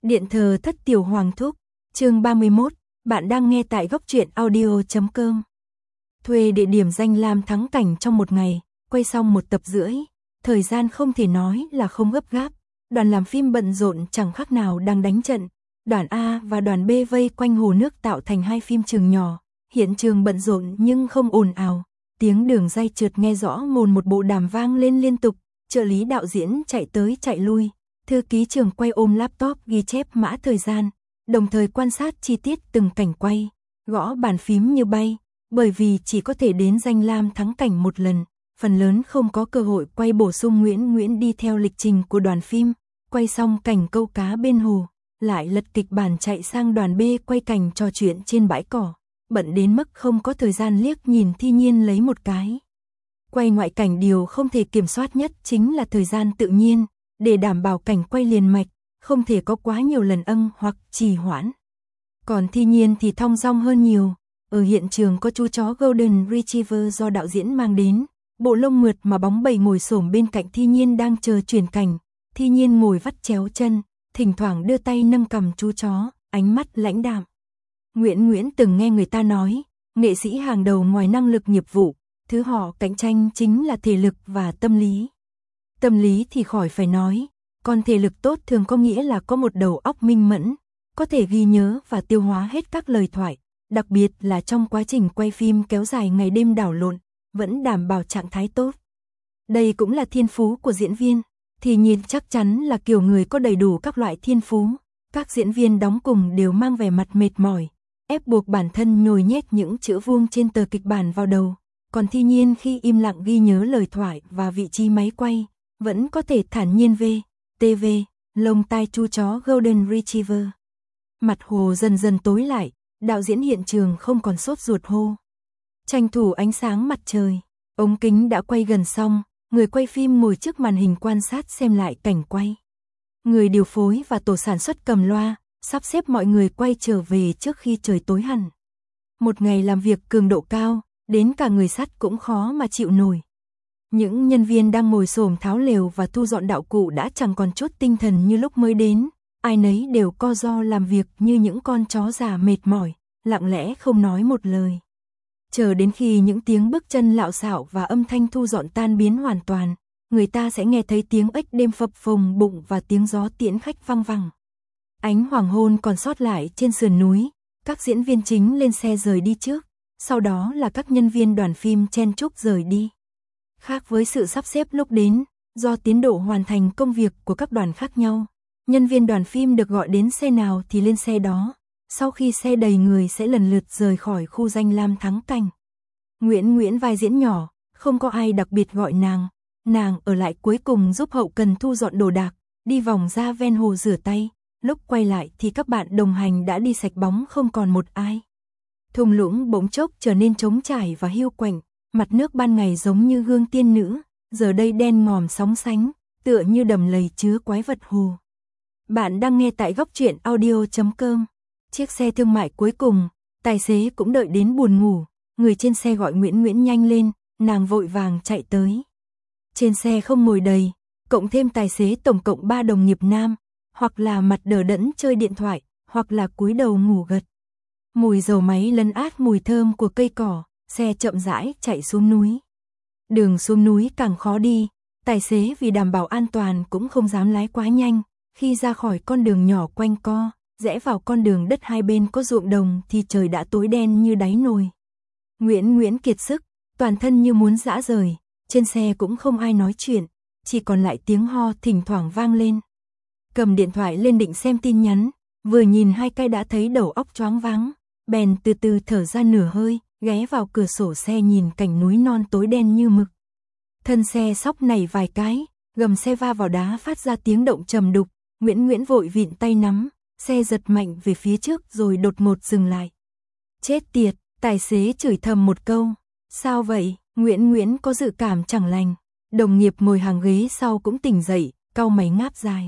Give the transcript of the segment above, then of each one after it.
Điện thờ thất tiểu hoàng thúc, chương 31, bạn đang nghe tại góc truyện audio.com. Thuê địa điểm danh lam thắng cảnh trong một ngày, quay xong 1 tập rưỡi, thời gian không thể nói là không gấp gáp, đoàn làm phim bận rộn chẳng khác nào đang đánh trận, đoàn A và đoàn B vây quanh hồ nước tạo thành 2 phim trường nhỏ, hiện trường bận rộn nhưng không ồn ào, tiếng đường ray trượt nghe rõ mồn một bộ đàm vang lên liên tục, trợ lý đạo diễn chạy tới chạy lui. Thư ký trường quay ôm laptop ghi chép mã thời gian, đồng thời quan sát chi tiết từng cảnh quay, gõ bàn phím như bay, bởi vì chỉ có thể đến danh lam thắng cảnh một lần, phần lớn không có cơ hội quay bổ sung Nguyễn đi theo lịch trình của đoàn phim, quay xong cảnh câu cá bên hồ, lại lật kịch bản chạy sang đoàn B quay cảnh trò chuyện trên bãi cỏ, bận đến mức không có thời gian liếc nhìn Thi Nhiên lấy một cái. Quay ngoại cảnh điều không thể kiểm soát nhất chính là thời gian tự nhiên. Để đảm bảo cảnh quay liền mạch, không thể có quá nhiều lần hoặc trì hoãn. Còn Thi Nhiên thì thong dong hơn nhiều, ở hiện trường có chú chó Golden Retriever do đạo diễn mang đến, bộ lông mượt mà bóng bẩy ngồi xổm bên cạnh Thi Nhiên đang chờ chuyển cảnh, Thi Nhiên ngồi vắt chéo chân, thỉnh thoảng đưa tay nâng cầm chú chó, ánh mắt lãnh đạm. Nguyễn từng nghe người ta nói, nghệ sĩ hàng đầu ngoài năng lực nghiệp vụ, thứ họ cạnh tranh chính là thể lực và tâm lý. Tâm lý thì khỏi phải nói, còn thể lực tốt thường có nghĩa là có một đầu óc minh mẫn, có thể ghi nhớ và tiêu hóa hết các lời thoại, đặc biệt là trong quá trình quay phim kéo dài ngày đêm đảo lộn, vẫn đảm bảo trạng thái tốt. Đây cũng là thiên phú của diễn viên, Thi Nhiên chắc chắn là kiểu người có đầy đủ các loại thiên phú, các diễn viên đóng cùng đều mang vẻ mặt mệt mỏi, ép buộc bản thân nhồi nhét những chữ vuông trên tờ kịch bản vào đầu, còn Thi Nhiên khi im lặng ghi nhớ lời thoại và vị trí máy quay, vẫn có thể thản nhiên TV, lông tai chu chó Golden Retriever. Mặt hồ dần dần tối lại, đạo diễn hiện trường không còn sốt ruột hô. Tranh thủ ánh sáng mặt trời, ống kính đã quay gần xong, người quay phim ngồi trước màn hình quan sát xem lại cảnh quay. Người điều phối và tổ sản xuất cầm loa, sắp xếp mọi người quay trở về trước khi trời tối hẳn. Một ngày làm việc cường độ cao, đến cả người sắt cũng khó mà chịu nổi. Những nhân viên đang ngồi xổm tháo lều và thu dọn đạo cụ đã chẳng còn chút tinh thần như lúc mới đến, ai nấy đều co ro làm việc như những con chó già mệt mỏi, lặng lẽ không nói một lời. Chờ đến khi những tiếng bước chân lạo xạo và âm thanh thu dọn tan biến hoàn toàn, người ta sẽ nghe thấy tiếng ếch đêm phập phồng bụng và tiếng gió tiễn khách văng vẳng. Ánh hoàng hôn còn sót lại trên sườn núi, các diễn viên chính lên xe rời đi trước, sau đó là các nhân viên đoàn phim chen chúc rời đi. Khác với sự sắp xếp lúc đến, do tiến độ hoàn thành công việc của các đoàn khác nhau, nhân viên đoàn phim được gọi đến xe nào thì lên xe đó, sau khi xe đầy người sẽ lần lượt rời khỏi khu danh lam thắng cảnh. Nguyễn vai diễn nhỏ, không có ai đặc biệt gọi nàng ở lại cuối cùng giúp hậu cần thu dọn đồ đạc, đi vòng ra ven hồ rửa tay, lúc quay lại thì các bạn đồng hành đã đi sạch bóng không còn một ai. Thung lũng bỗng chốc trở nên trống trải và hiu quạnh. Mặt nước ban ngày giống như gương tiên nữ, giờ đây đen ngòm sóng sánh, tựa như đầm lầy chứa quái vật hồ. Bạn đang nghe tại góc truyện audio.com. Chiếc xe thương mại cuối cùng, tài xế cũng đợi đến buồn ngủ, người trên xe gọi Nguyễn nhanh lên, nàng vội vàng chạy tới. Trên xe không ngồi đầy, cộng thêm tài xế tổng cộng 3 đồng nghiệp nam, hoặc là mặt đờ đẫn chơi điện thoại, hoặc là cúi đầu ngủ gật. Mùi dầu máy lấn át mùi thơm của cây cỏ. Xe chậm rãi chạy xuống núi. Đường xuống núi càng khó đi, tài xế vì đảm bảo an toàn cũng không dám lái quá nhanh, khi ra khỏi con đường nhỏ quanh co, rẽ vào con đường đất hai bên có ruộng đồng thì trời đã tối đen như đáy nồi. Nguyễn kiệt sức, toàn thân như muốn rã rời, trên xe cũng không ai nói chuyện, chỉ còn lại tiếng ho thỉnh thoảng vang lên. Cầm điện thoại lên định xem tin nhắn, vừa nhìn 2 cái đã thấy đầu óc choáng váng, bèn từ từ thở ra nửa hơi. Ghé vào cửa sổ xe nhìn cảnh núi non tối đen như mực. Thân xe xóc nảy vài cái, gầm xe va vào đá phát ra tiếng động trầm đục, Nguyễn vội vịn tay nắm, xe giật mạnh về phía trước rồi đột ngột dừng lại. Chết tiệt, tài xế chửi thầm một câu. Sao vậy? Nguyễn có dự cảm chẳng lành. Đồng nghiệp ngồi hàng ghế sau cũng tỉnh dậy, cau mày ngáp dài.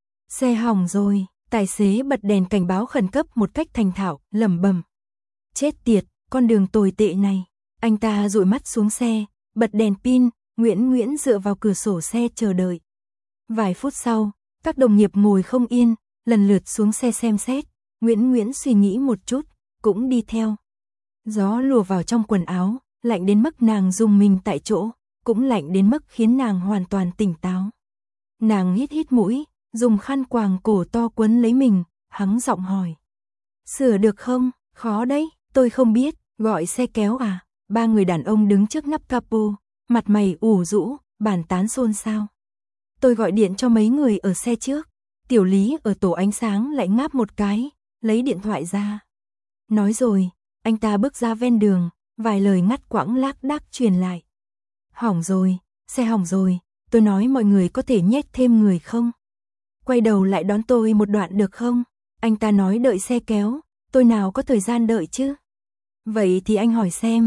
Xe hỏng rồi, tài xế bật đèn cảnh báo khẩn cấp một cách thành thạo, lẩm bẩm. Chết tiệt. Con đường tồi tệ này, anh ta dụi mắt xuống xe, bật đèn pin, Nguyễn dựa vào cửa sổ xe chờ đợi. Vài phút sau, các đồng nghiệp ngồi không yên, lần lượt xuống xe xem xét. Nguyễn Nguyễn suy nghĩ một chút, cũng đi theo. Gió lùa vào trong quần áo, lạnh đến mức nàng rùng mình tại chỗ, cũng lạnh đến mức khiến nàng hoàn toàn tỉnh táo. Nàng hít hít mũi, dùng khăn quàng cổ to quấn lấy mình, hắng giọng hỏi. Sửa được không? Khó đấy, tôi không biết, gọi xe kéo à? Ba người đàn ông đứng trước nắp capo, mặt mày ủ rũ, bàn tán xôn xao. Tôi gọi điện cho mấy người ở xe trước. Tiểu Lý ở tổ ánh sáng lại ngáp một cái, lấy điện thoại ra. Nói rồi, anh ta bước ra ven đường, vài lời ngắt quãng lác đác truyền lại. Hỏng rồi, xe hỏng rồi, tôi nói mọi người có thể nhét thêm người không? Quay đầu lại đón tôi một đoạn được không? Anh ta nói đợi xe kéo, tôi nào có thời gian đợi chứ? Vậy thì anh hỏi xem,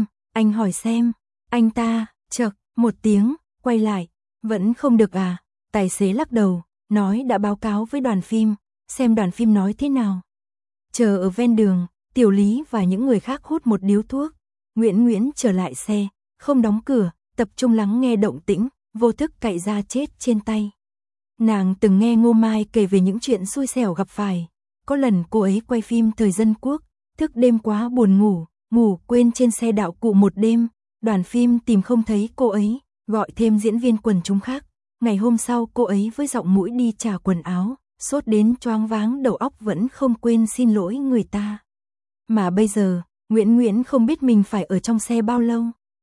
Anh ta, chậc, một tiếng, quay lại, vẫn không được à? Tài xế lắc đầu, nói đã báo cáo với đoàn phim, xem đoàn phim nói thế nào. Chờ ở ven đường, Tiểu Lý và những người khác hút một điếu thuốc. Nguyễn trở lại xe, không đóng cửa, tập trung lắng nghe động tĩnh, vô thức cạy ra chết trên tay. Nàng từng nghe Ngô Mai kể về những chuyện xui xẻo gặp phải. Có lần cô ấy quay phim thời dân quốc, thức đêm quá buồn ngủ quên trên xe đạo cụ một đêm. Đoàn phim tìm không thấy cô ấy, gọi thêm diễn viên quần chúng khác. Ngày hôm sau cô ấy với giọng mũi đi trả quần áo, sốt đến choáng váng đầu óc vẫn không quên xin lỗi người ta. Mà bây giờ, Nguyễn không biết mình phải ở trong xe bao lâu.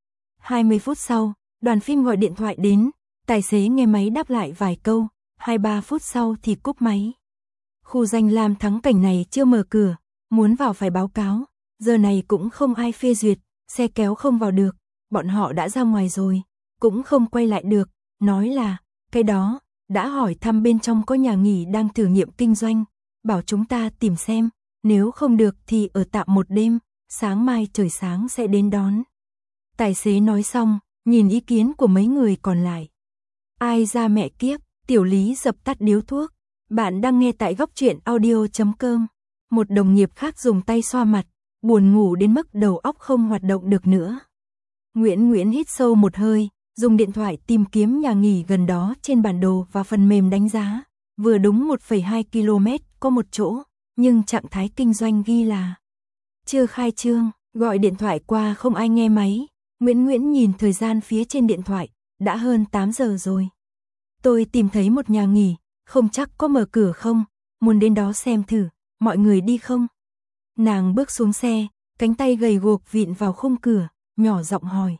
20 phút sau, đoàn phim gọi điện thoại đến, tài xế nghe máy đáp lại vài câu, 2-3 phút sau thì cúp máy. Khu danh lam thắng cảnh này chưa mở cửa, muốn vào phải báo cáo, giờ này cũng không ai phê duyệt, xe kéo không vào được, bọn họ đã ra ngoài rồi, cũng không quay lại được, nói là, cái đó, đã hỏi thăm bên trong có nhà nghỉ đang thử nghiệm kinh doanh, bảo chúng ta tìm xem, nếu không được thì ở tạm một đêm, sáng mai trời sáng sẽ đến đón. Tài xế nói xong, nhìn ý kiến của mấy người còn lại. Ai ra mẹ kiếp, Tiểu Lý dập tắt điếu thuốc. Bạn đang nghe tại góc truyện audio.com. Một đồng nghiệp khác dùng tay xoa mặt, buồn ngủ đến mức đầu óc không hoạt động được nữa. Nguyễn hít sâu một hơi, dùng điện thoại tìm kiếm nhà nghỉ gần đó trên bản đồ và phần mềm đánh giá. Vừa đúng 1,2 km có một chỗ, nhưng trạng thái kinh doanh ghi là chưa khai trương, gọi điện thoại qua không ai nghe máy. Nguyễn nhìn thời gian phía trên điện thoại, đã hơn 8 giờ rồi. Tôi tìm thấy một nhà nghỉ, không chắc có mở cửa không, muốn đến đó xem thử, mọi người đi không? Nàng bước xuống xe, cánh tay gầy guộc vịn vào khung cửa, nhỏ giọng hỏi.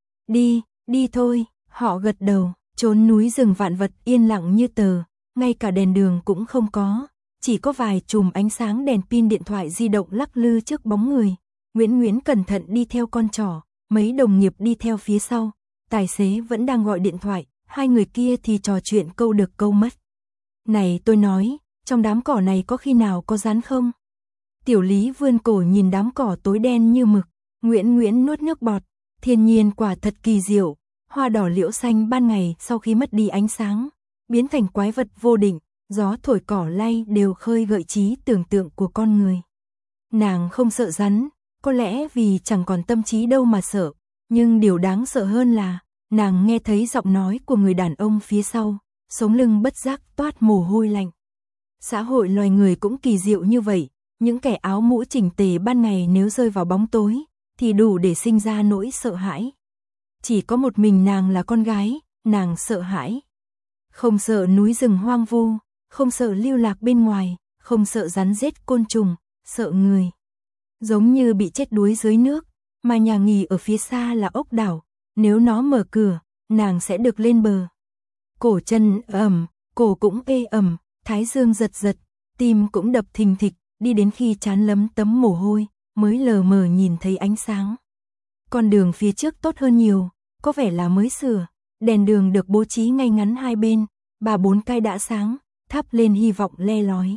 Đi thôi, họ gật đầu, trốn núi rừng vạn vật yên lặng như tờ, ngay cả đèn đường cũng không có, chỉ có vài chùm ánh sáng đèn pin điện thoại di động lắc lư trước bóng người. Nguyễn cẩn thận đi theo con trỏ, mấy đồng nghiệp đi theo phía sau, tài xế vẫn đang gọi điện thoại, hai người kia thì trò chuyện câu được câu mất. Này tôi nói, trong đám cỏ này có khi nào có rắn không? Tiểu Lý vươn cổ nhìn đám cỏ tối đen như mực, Nguyễn nuốt nước bọt, thiên nhiên quả thật kỳ diệu, hoa đỏ liễu xanh ban ngày sau khi mất đi ánh sáng, biến thành quái vật vô định, gió thổi cỏ lay đều khơi gợi trí tưởng tượng của con người. Nàng không sợ rắn, có lẽ vì chẳng còn tâm trí đâu mà sợ, nhưng điều đáng sợ hơn là, nàng nghe thấy giọng nói của người đàn ông phía sau, sống lưng bất giác toát mồ hôi lạnh. Xã hội loài người cũng kỳ diệu như vậy, những kẻ áo mũ chỉnh tề ban ngày nếu rơi vào bóng tối, thì đủ để sinh ra nỗi sợ hãi. Chỉ có một mình nàng là con gái, nàng sợ hãi. Không sợ núi rừng hoang vu, không sợ lưu lạc bên ngoài, không sợ rắn rết côn trùng, sợ người. Giống như bị chết đuối dưới nước, mà nhà nghỉ ở phía xa là ốc đảo, nếu nó mở cửa, nàng sẽ được lên bờ. Cổ chân ẩm, cổ cũng ê ẩm, thái dương giật giật, tim cũng đập thình thịch, đi đến khi trán lấm tấm mồ hôi, mới lờ mờ nhìn thấy ánh sáng. Con đường phía trước tốt hơn nhiều, có vẻ là mới sửa, đèn đường được bố trí ngay ngắn hai bên, 3-4 cây đã sáng, thắp lên hy vọng le lói.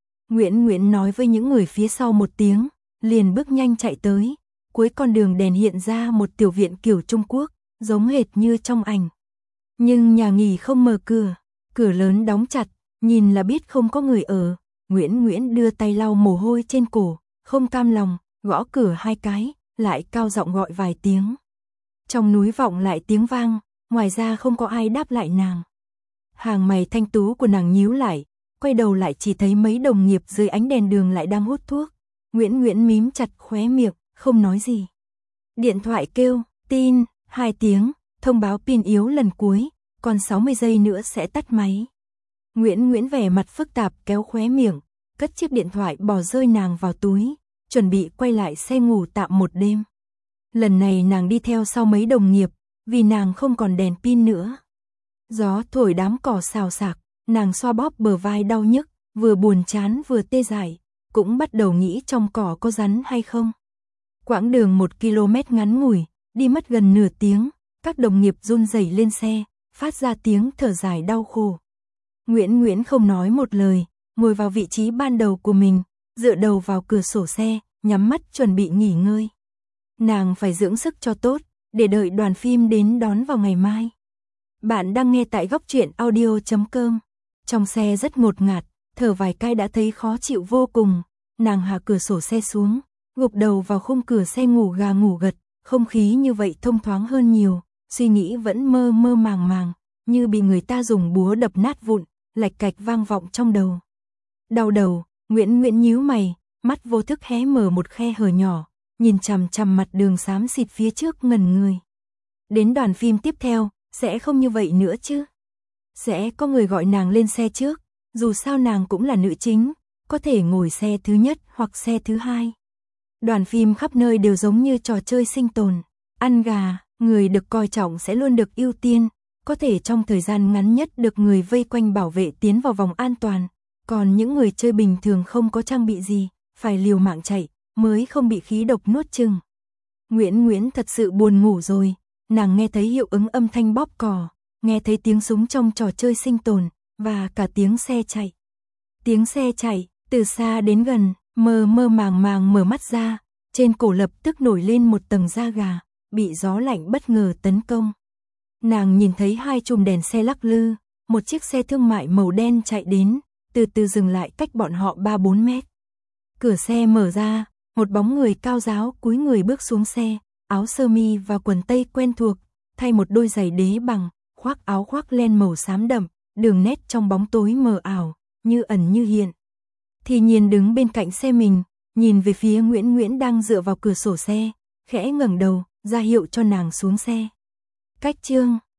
Nguyễn nói với những người phía sau một tiếng, liền bước nhanh chạy tới, cuối con đường đèn hiện ra một tiểu viện kiểu Trung Quốc, giống hệt như trong ảnh. Nhưng nhà nghỉ không mở cửa, cửa lớn đóng chặt, nhìn là biết không có người ở. Nguyễn đưa tay lau mồ hôi trên cổ, không cam lòng, gõ cửa 2 cái, lại cao giọng gọi vài tiếng. Trong núi vọng lại tiếng vang, ngoài ra không có ai đáp lại nàng. Hàng mày thanh tú của nàng nhíu lại, quay đầu lại chỉ thấy mấy đồng nghiệp dưới ánh đèn đường lại đang hút thuốc. Nguyễn Nguyễn mím chặt khóe miệng, không nói gì. Điện thoại kêu, tin, 2 tiếng, thông báo pin yếu lần cuối, còn 60 giây nữa sẽ tắt máy. Nguyễn Nguyễn vẻ mặt phức tạp kéo khóe miệng, cất chiếc điện thoại bỏ rơi nàng vào túi, chuẩn bị quay lại xe ngủ tạm một đêm. Lần này nàng đi theo sau mấy đồng nghiệp, vì nàng không còn đèn pin nữa. Gió thổi đám cỏ xào xạc, nàng xoa bóp bờ vai đau nhức, vừa buồn chán vừa tê dại, cũng bắt đầu nghĩ trong cỏ có rắn hay không. Quãng đường 1 km ngắn ngủi, đi mất gần nửa tiếng, các đồng nghiệp run rẩy lên xe, phát ra tiếng thở dài đau khổ. Nguyễn Nguyễn không nói một lời, ngồi vào vị trí ban đầu của mình, dựa đầu vào cửa sổ xe, nhắm mắt chuẩn bị nghỉ ngơi. Nàng phải dưỡng sức cho tốt, để đợi đoàn phim đến đón vào ngày mai. Bạn đang nghe tại góc truyện audio.com. Trong xe rất ngột ngạt, thở vài cái đã thấy khó chịu vô cùng. Nàng hạ cửa sổ xe xuống, gục đầu vào khung cửa xe ngủ gà ngủ gật, không khí như vậy thông thoáng hơn nhiều, suy nghĩ vẫn mơ mơ màng màng, như bị người ta dùng búa đập nát vụn, lạch cạch vang vọng trong đầu. Đau đầu, Nguyễn Nguyễn nhíu mày, mắt vô thức hé mở một khe hở nhỏ, nhìn chằm chằm mặt đường xám xịt phía trước ngẩn người. Đến đoàn phim tiếp theo, sẽ không như vậy nữa chứ? Sẽ có người gọi nàng lên xe trước, dù sao nàng cũng là nữ chính, có thể ngồi xe thứ nhất hoặc xe thứ hai. Đoàn phim khắp nơi đều giống như trò chơi sinh tồn, ăn gà, người được coi trọng sẽ luôn được ưu tiên, có thể trong thời gian ngắn nhất được người vây quanh bảo vệ tiến vào vòng an toàn, còn những người chơi bình thường không có trang bị gì, phải liều mạng chạy, mới không bị khí độc nuốt chửng. Nguyễn Nguyễn thật sự buồn ngủ rồi, nàng nghe thấy hiệu ứng âm thanh bóp cò, nghe thấy tiếng súng trong trò chơi sinh tồn, và cả tiếng xe chạy. Tiếng xe chạy, từ xa đến gần, mơ mơ màng màng mở mắt ra, trên cổ lập tức nổi lên một tầng da gà, bị gió lạnh bất ngờ tấn công. Nàng nhìn thấy 2 chùm đèn xe lắc lư, một chiếc xe thương mại màu đen chạy đến, từ từ dừng lại cách bọn họ 3-4 mét. Cửa xe mở ra, một bóng người cao ráo cúi người bước xuống xe, áo sơ mi và quần tây quen thuộc, thay một đôi giày đế bằng, khoác áo khoác len màu xám đậm, đường nét trong bóng tối mờ ảo, như ẩn như hiện. Thì Nhiên đứng bên cạnh xe mình, nhìn về phía Nguyễn Nguyễn đang dựa vào cửa sổ xe, khẽ ngẩng đầu, ra hiệu cho nàng xuống xe. Cách chương